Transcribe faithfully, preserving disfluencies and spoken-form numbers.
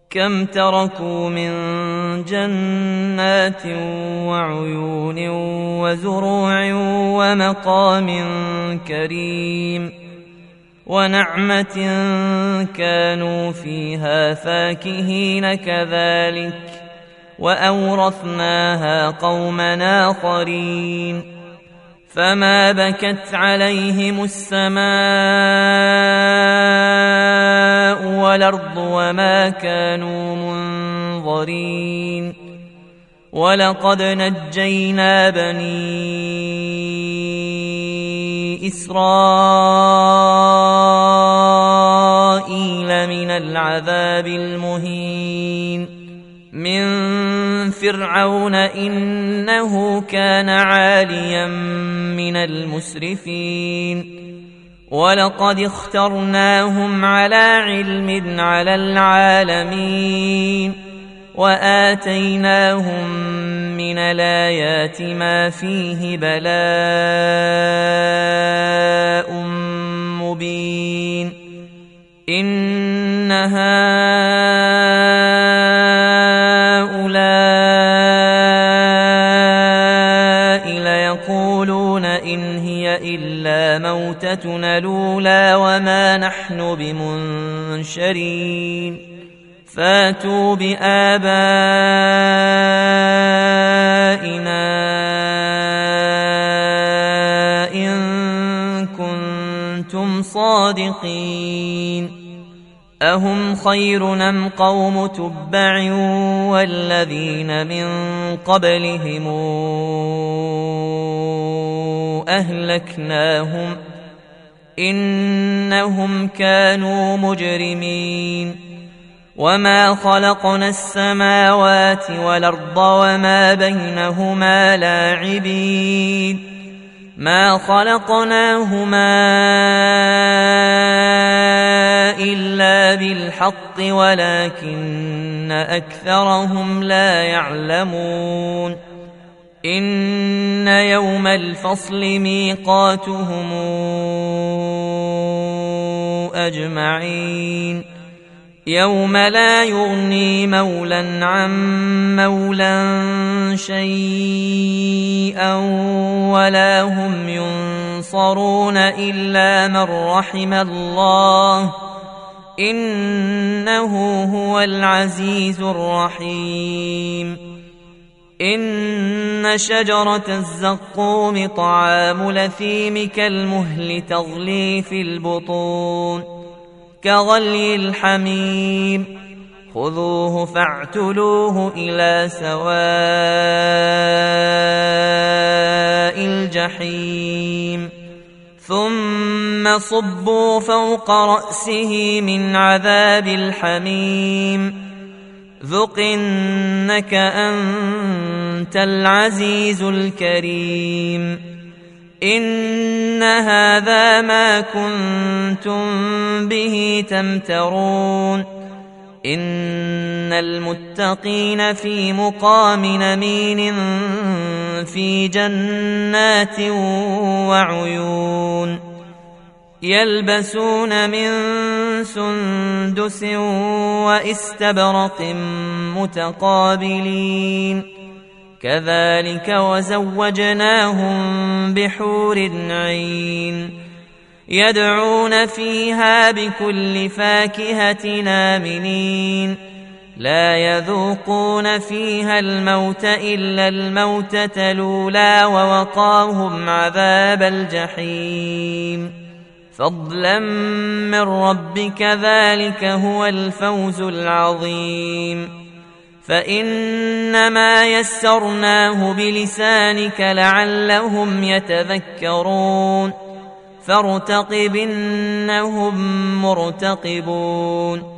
كم تركوا من جنات وعيون وزروع ومقام كريم ونعمة كانوا فيها فاكهين كذلك وأورثناها قوما آخرين فما بكت عليهم السماء والأرض وما كانوا منظرين ولقد نجينا بني إسرائيل من العذاب المهين من فرعون إنه كان عاليا من المسرفين ولقد اخترناهم على علم على العالمين وآتيناهم من الآيات ما فيه بلاء مبين إن هؤلاء ليقولون إن هي إلا موتتنا الأولى وما نحن بمنشرين فاتوا بآبائنا إن كنتم صادقين أهم خير أم قوم تبع والذين من قبلهم أهلكناهم إنهم كانوا مجرمين وما خلقنا السماوات والأرض وما بينهما لاعبين ما خلقناهما إلا بالحق ولكن أكثرهم لا يعلمون إن يوم الفصل ميقاتهم أجمعين يوم لا يغني مولى عن مولى شيئا ولا هم ينصرون إلا من رحم الله إنه هو العزيز الرحيم إن شجرة الزقوم طعام الأثيم كالمهل تغلي في البطون كغلي الحميم خذوه فاعتلوه إلى سواء الجحيم ثم صبوا فوق رأسه من عذاب الحميم ذق إنك أنت العزيز الكريم إن هذا ما كنتم به تمترون إن المتقين في مقام أمين في جنات وعيون يلبسون من سندس وإستبرق متقابلين كذلك وزوجناهم بحور عين يدعون فيها بكل فاكهة آمنين لا يذوقون فيها الموت إلا الموتة الأولى ووقاهم عذاب الجحيم فضلا من ربك ذلك هو الفوز العظيم فإنما يسرناه بلسانك لعلهم يتذكرون فارتقب إنهم مرتقبون